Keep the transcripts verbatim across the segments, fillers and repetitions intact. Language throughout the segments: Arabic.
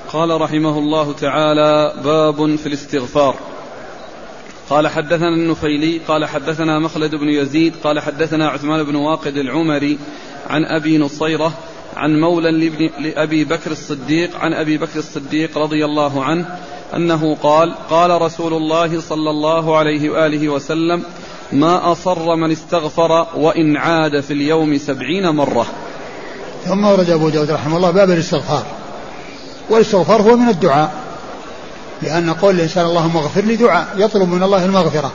قال رحمه الله تعالى: باب في الاستغفار. قال حدثنا النفيلي قال حدثنا مخلد بن يزيد قال حدثنا عثمان بن واقد العمري عن أبي نصيرة عن مولى لأبي بكر الصديق عن أبي بكر الصديق رضي الله عنه أنه قال: قال رسول الله صلى الله عليه وآله وسلم: ما أصر من استغفر وإن عاد في اليوم سبعين مرة. ثم ورد أبو داود رحمه الله باب الاستغفار. والاستغفار هو من الدعاء، لأن قول الإنسان اللهم اغفر لي دعاء يطلب من الله المغفرة.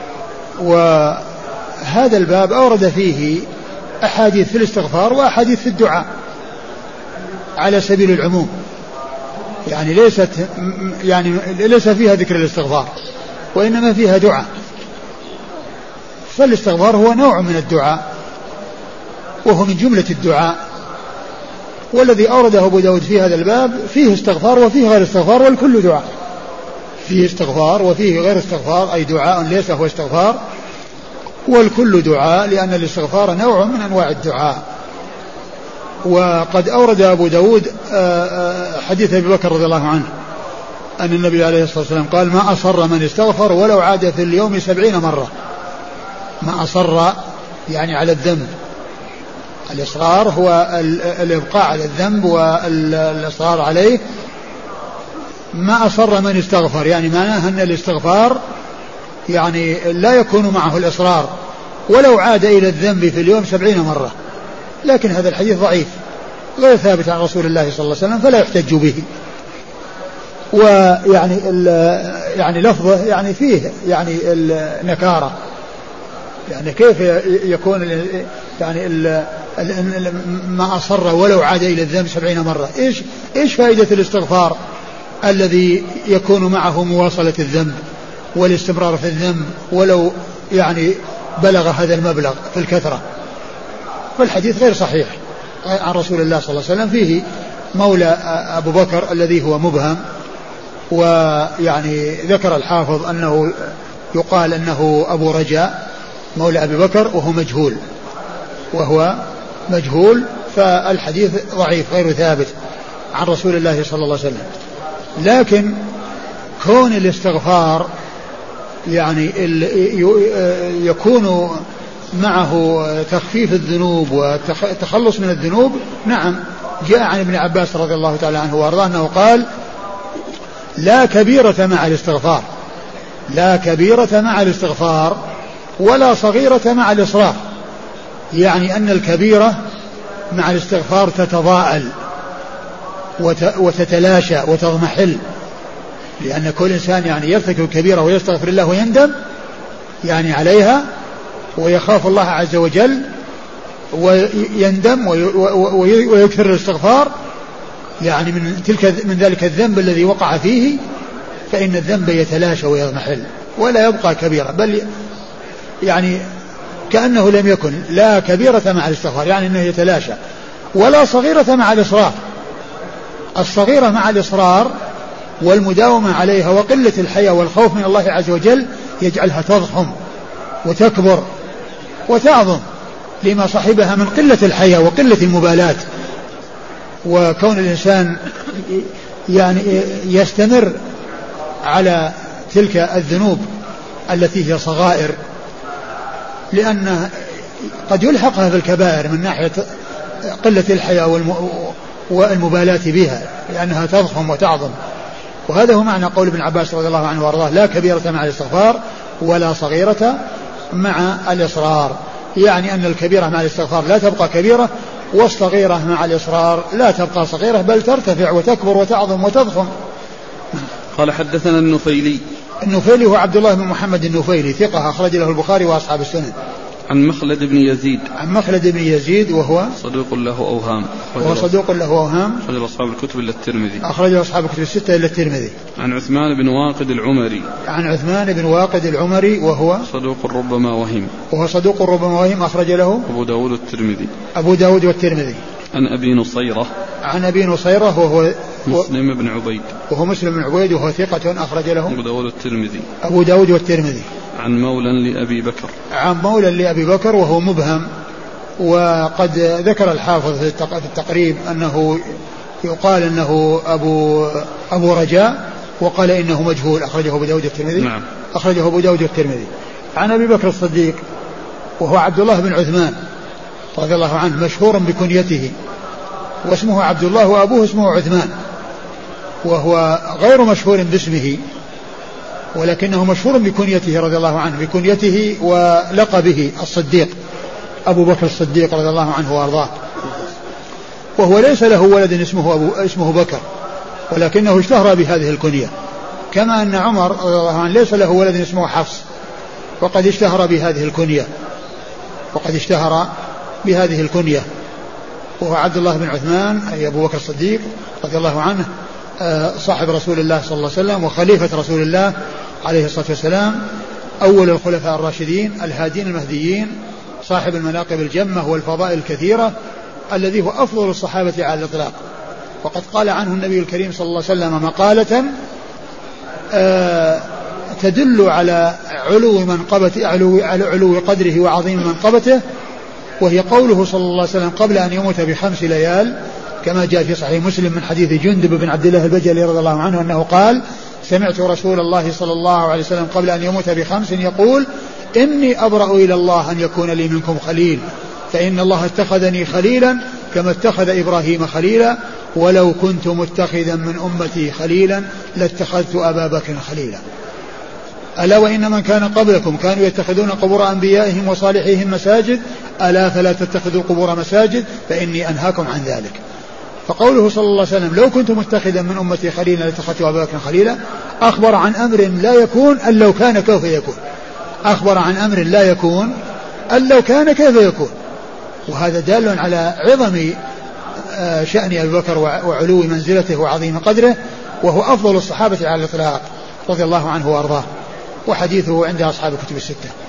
وهذا الباب أورد فيه أحاديث في الاستغفار وأحاديث في الدعاء على سبيل العموم، يعني ليست يعني ليس فيها ذكر الاستغفار وإنما فيها دعاء. فالاستغفار هو نوع من الدعاء وهو من جملة الدعاء، والذي أورده أبو داود في هذا الباب فيه استغفار وفيه غير استغفار والكل دعاء. فيه استغفار وفيه غير استغفار، أي دعاء ليس هو استغفار، والكل دعاء، لأن الاستغفار نوع من أنواع الدعاء. وقد أورد أبو داود حديث أبي بكر رضي الله عنه أن النبي عليه الصلاة والسلام قال: ما أصر من استغفر ولو عاد في اليوم سبعين مرة. ما أصر يعني على الذنب، الإصرار هو الإبقاء على الذنب والإصرار عليه. ما أصر من استغفر يعني معناه أن الاستغفار يعني لا يكون معه الإصرار ولو عاد إلى الذنب في اليوم سبعين مرة. لكن هذا الحديث ضعيف غير ثابت عن رسول الله صلى الله عليه وسلم فلا يحتج به. ويعني يعني لفظه يعني فيه يعني النكارة، يعني كيف يكون يعني ما أصر ولو عاد إلى الذنب سبعين مرة؟ إيش إيش فائدة الاستغفار الذي يكون معه مواصلة الذنب والاستمرار في الذنب ولو يعني بلغ هذا المبلغ في الكثرة؟ فالحديث غير صحيح عن رسول الله صلى الله عليه وسلم. فيه مولى أبو بكر الذي هو مبهم، ويعني ذكر الحافظ أنه يقال أنه أبو رجاء مولى أبي بكر وهو مجهول وهو مجهول فالحديث ضعيف غير ثابت عن رسول الله صلى الله عليه وسلم. لكن كون الاستغفار يعني يكون معه تخفيف الذنوب والتخلص من الذنوب، نعم جاء عن ابن عباس رضي الله تعالى عنه وارضاه أنه قال: لا كبيرة مع الاستغفار، لا كبيرة مع الاستغفار ولا صغيرة مع الإصرار. يعني أن الكبيرة مع الاستغفار تتضاءل وتتلاشى وتضمحل، لأن كل إنسان يعني يرتكب كبيرة ويستغفر الله ويندم يعني عليها ويخاف الله عز وجل ويندم ويكثر الاستغفار يعني من تلك من ذلك الذنب الذي وقع فيه، فإن الذنب يتلاشى ويضمحل ولا يبقى كبيرة، بل يعني كأنه لم يكن. لا كبيرة مع الاستغفار يعني أنه يتلاشى، ولا صغيرة مع الإصرار. الصغيرة مع الإصرار والمداومة عليها وقلة الحياة والخوف من الله عز وجل يجعلها تضخم وتكبر وتعظم لما صاحبها من قلة الحياة وقلة المبالاة. وكون الإنسان يعني يستمر على تلك الذنوب التي هي صغائر، لأن قد يلحقها في الكبائر من ناحية قلة الحياة والمبالاة بها لأنها تضخم وتعظم. وهذا هو معنى قول ابن عباس رضي الله عنه وارضاه: لا كبيرة مع الاستغفار ولا صغيرة مع الإصرار. يعني أن الكبيرة مع الاستغفار لا تبقى كبيرة، والصغيرة مع الإصرار لا تبقى صغيرة بل ترتفع وتكبر وتعظم وتضخم. قال حدثنا النفيلي. النفيلي هو عبد الله بن محمد النفيلي، ثقة أخرج له البخاري وأصحاب السنن. عن مخلد بن يزيد. عن مخلد بن يزيد وهو صدوق له أوهام. وهو صدوق له أوهام. أخرج أصحاب الكتب إلا الترمذي. أخرج أصحاب الكتب الستة إلا الترمذي. عن عثمان بن واقد العمري. عن عثمان بن واقد العمري وهو صدوق ربما وهم. وهو صدوق ربما وهم أخرج له أبو داود والترمذي. أبو داود والترمذي. عن أبي نصيرة. عن أبي نصيرة وهو مسلم بن عبيد. وهو مسلم بن عبيد وهو ثقة أخرج له أبو داود والترمذي. أبو داود والترمذي. عن مولى لأبي بكر. عن مولى لأبي بكر وهو مبهم، وقد ذكر الحافظ في التقريب أنه يقال أنه أبو, أبو رجاء، وقال إنه مجهول، أخرجه أبو داود الترمذي. نعم. أخرجه أبو داود الترمذي. عن أبي بكر الصديق وهو عبد الله بن عثمان رضي الله عنه، مشهور بكنيته، واسمه عبد الله وأبوه اسمه عثمان، وهو غير مشهور باسمه، ولكنه مشهور بكنيته رضي الله عنه، بكنيته ولقبه الصديق، أبو بكر الصديق رضي الله عنه وأرضاه. وهو ليس له ولد اسمه, أبو اسمه بكر، ولكنه اشتهر بهذه الكنية، كما أن عمر رضي الله عنه ليس له ولد اسمه حفص، وقد اشتهر بهذه الكنية وقد اشتهر بهذه الكنية وهو عبد الله بن عثمان أي أبو بكر الصديق رضي الله عنه، صاحب رسول الله صلى الله عليه وسلم وخليفة رسول الله عليه الصلاة والسلام، أول الخلفاء الراشدين الهادين المهديين، صاحب المناقب الجمة والفضائل الكثيرة، الذي هو أفضل الصحابة على الإطلاق. وقد قال عنه النبي الكريم صلى الله عليه وسلم مقالة تدل على علو منقبته، علو, علو قدره وعظيم منقبته، وهي قوله صلى الله عليه وسلم قبل أن يموت بخمس ليال، كما جاء في صحيح مسلم من حديث جندب بن عبد الله البجلي رضي الله عنه أنه قال: سمعت رسول الله صلى الله عليه وسلم قبل أن يموت بخمس يقول: إني أبرأ إلى الله أن يكون لي منكم خليل، فإن الله اتخذني خليلا كما اتخذ إبراهيم خليلا، ولو كنت متخذا من أمتي خليلا لاتخذت أبا بكر خليلا. ألا وإن من كان قبلكم كانوا يتخذون قبور أنبيائهم وصالحيهم مساجد، ألا فلا تتخذوا القبور مساجد فإني أنهاكم عن ذلك. فقوله صلى الله عليه وسلم: لو كنت متخذا من أمتي خليلا لاتخذت أبا بكر خليلا، أخبر عن أمر لا يكون أن لو كان كيف يكون، أخبر عن أمر لا يكون أن لو كان كيف يكون. وهذا دال على عظم شأن أبي بكر وعلو منزلته وعظيم قدره، وهو أفضل الصحابة على الإطلاق رضي الله عنه وأرضاه، وحديثه عند أصحاب الكتب الستة.